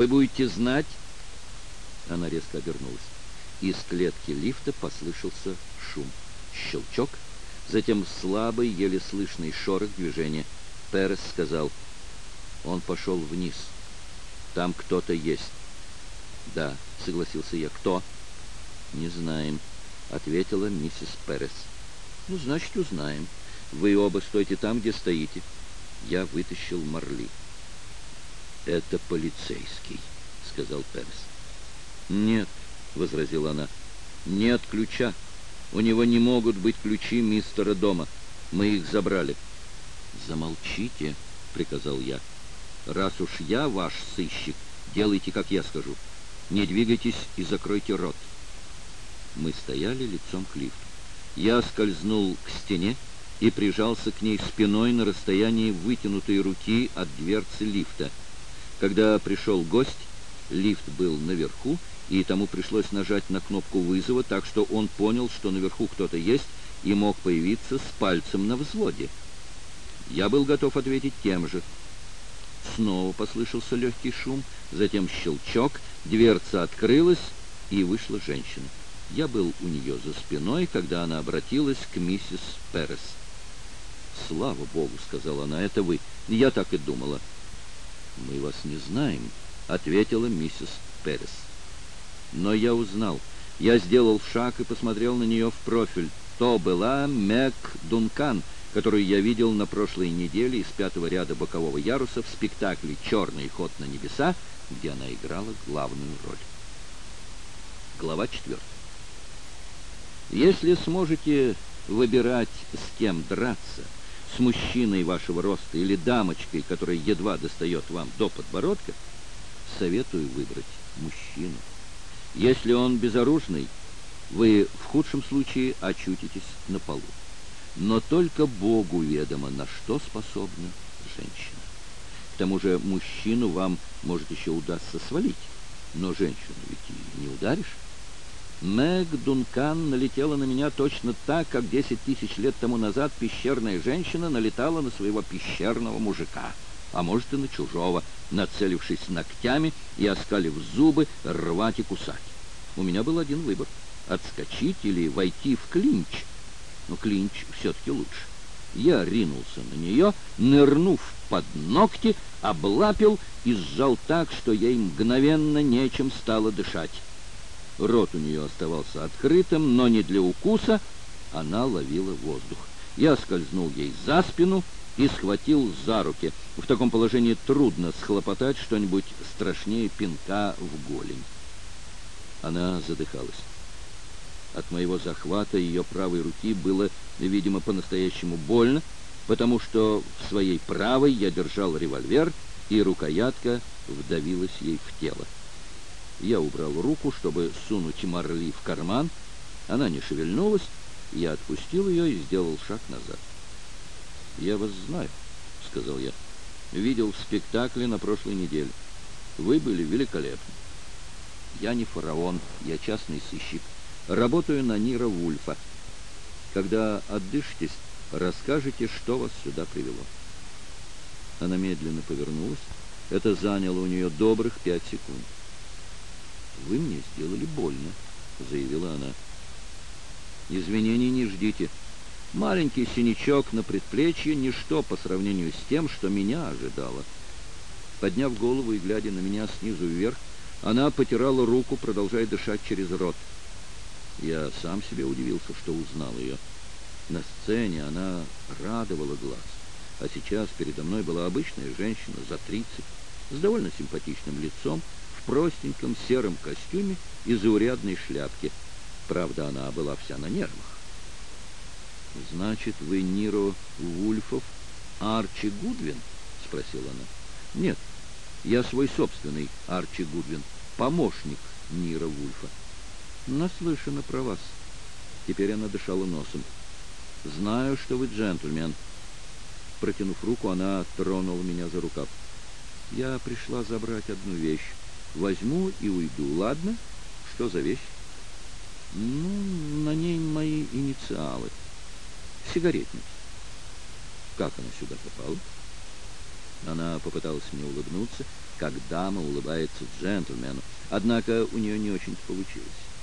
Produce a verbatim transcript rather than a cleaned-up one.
Вы будете знать...» Она резко обернулась. Из клетки лифта послышался шум. Щелчок, затем слабый, еле слышный шорох движения. Перес сказал: «Он пошел вниз. Там кто-то есть». «Да», — согласился я. «Кто?» «Не знаем», — ответила миссис Перес. «Ну, значит, узнаем. Вы оба стойте там, где стоите». Я вытащил Марли. «Это полицейский», — сказал Перес. «Нет», — возразила она, — «нет ключа. У него не могут быть ключи мистера дома. Мы их забрали». «Замолчите», — приказал я. «Раз уж я ваш сыщик, делайте, как я скажу. Не двигайтесь и закройте рот». Мы стояли лицом к лифту. Я скользнул к стене и прижался к ней спиной на расстоянии вытянутой руки от дверцы лифта. Когда пришел гость, лифт был наверху, и тому пришлось нажать на кнопку вызова, так что он понял, что наверху кто-то есть, и мог появиться с пальцем на взводе. Я был готов ответить тем же. Снова послышался легкий шум, затем щелчок, дверца открылась, и вышла женщина. Я был у нее за спиной, когда она обратилась к миссис Перес. «Слава Богу», — сказала она, — «это вы. Я так и думала». «Мы вас не знаем», — ответила миссис Перес. Но я узнал. Я сделал шаг и посмотрел на нее в профиль. То была Мэг Дункан, которую я видел на прошлой неделе из пятого ряда бокового яруса в спектакле «Черный ход на небеса», где она играла главную роль. Глава четвертая. Если сможете выбирать, с кем драться, с мужчиной вашего роста или дамочкой, которая едва достает вам до подбородка, советую выбрать мужчину. Если он безоружный, вы в худшем случае очутитесь на полу. Но только Богу ведомо, на что способна женщина. К тому же мужчину вам, может, еще удастся свалить, но женщину ведь и не ударишь. Мэг Дункан налетела на меня точно так, как десять тысяч лет тому назад пещерная женщина налетала на своего пещерного мужика, а может и на чужого, нацелившись ногтями и оскалив зубы, рвать и кусать. У меня был один выбор — отскочить или войти в клинч. Но клинч все-таки лучше. Я ринулся на нее, нырнув под ногти, облапил и сжал так, что ей мгновенно нечем стало дышать. Рот у нее оставался открытым, но не для укуса. Она ловила воздух. Я скользнул ей за спину и схватил за руки. В таком положении трудно схлопотать что-нибудь страшнее пинка в голень. Она задыхалась. От моего захвата ее правой руки было, видимо, по-настоящему больно, потому что в своей правой я держал револьвер, и рукоятка вдавилась ей в тело. Я убрал руку, чтобы сунуть Марли в карман. Она не шевельнулась. Я отпустил ее и сделал шаг назад. «Я вас знаю», — сказал я. «Видел в спектакле на прошлой неделе. Вы были великолепны. Я не фараон, я частный сыщик. Работаю на Ниро Вульфа. Когда отдышитесь, расскажете, что вас сюда привело». Она медленно повернулась. Это заняло у нее добрых пять секунд. «Вы мне сделали больно», — заявила она. «Извинений не ждите. Маленький синячок на предплечье — ничто по сравнению с тем, что меня ожидало». Подняв голову и глядя на меня снизу вверх, она потирала руку, продолжая дышать через рот. Я сам себе удивился, что узнал ее. На сцене она радовала глаз, а сейчас передо мной была обычная женщина за тридцать, с довольно симпатичным лицом, в простеньком сером костюме и заурядной шляпке. Правда, она была вся на нервах. «Значит, вы Ниро Вульфов Арчи Гудвин?» — спросила она. «Нет, я свой собственный Арчи Гудвин, помощник Ниро Вульфа». «Наслышана про вас». Теперь она дышала носом. «Знаю, что вы джентльмен». Протянув руку, она тронула меня за рукав. «Я пришла забрать одну вещь. Возьму и уйду, ладно? Что за вещь?» «Ну, на ней мои инициалы. Сигаретница». «Как она сюда попала?» Она попыталась мне улыбнуться, как дама улыбается джентльмену, однако у нее не очень-то получилось.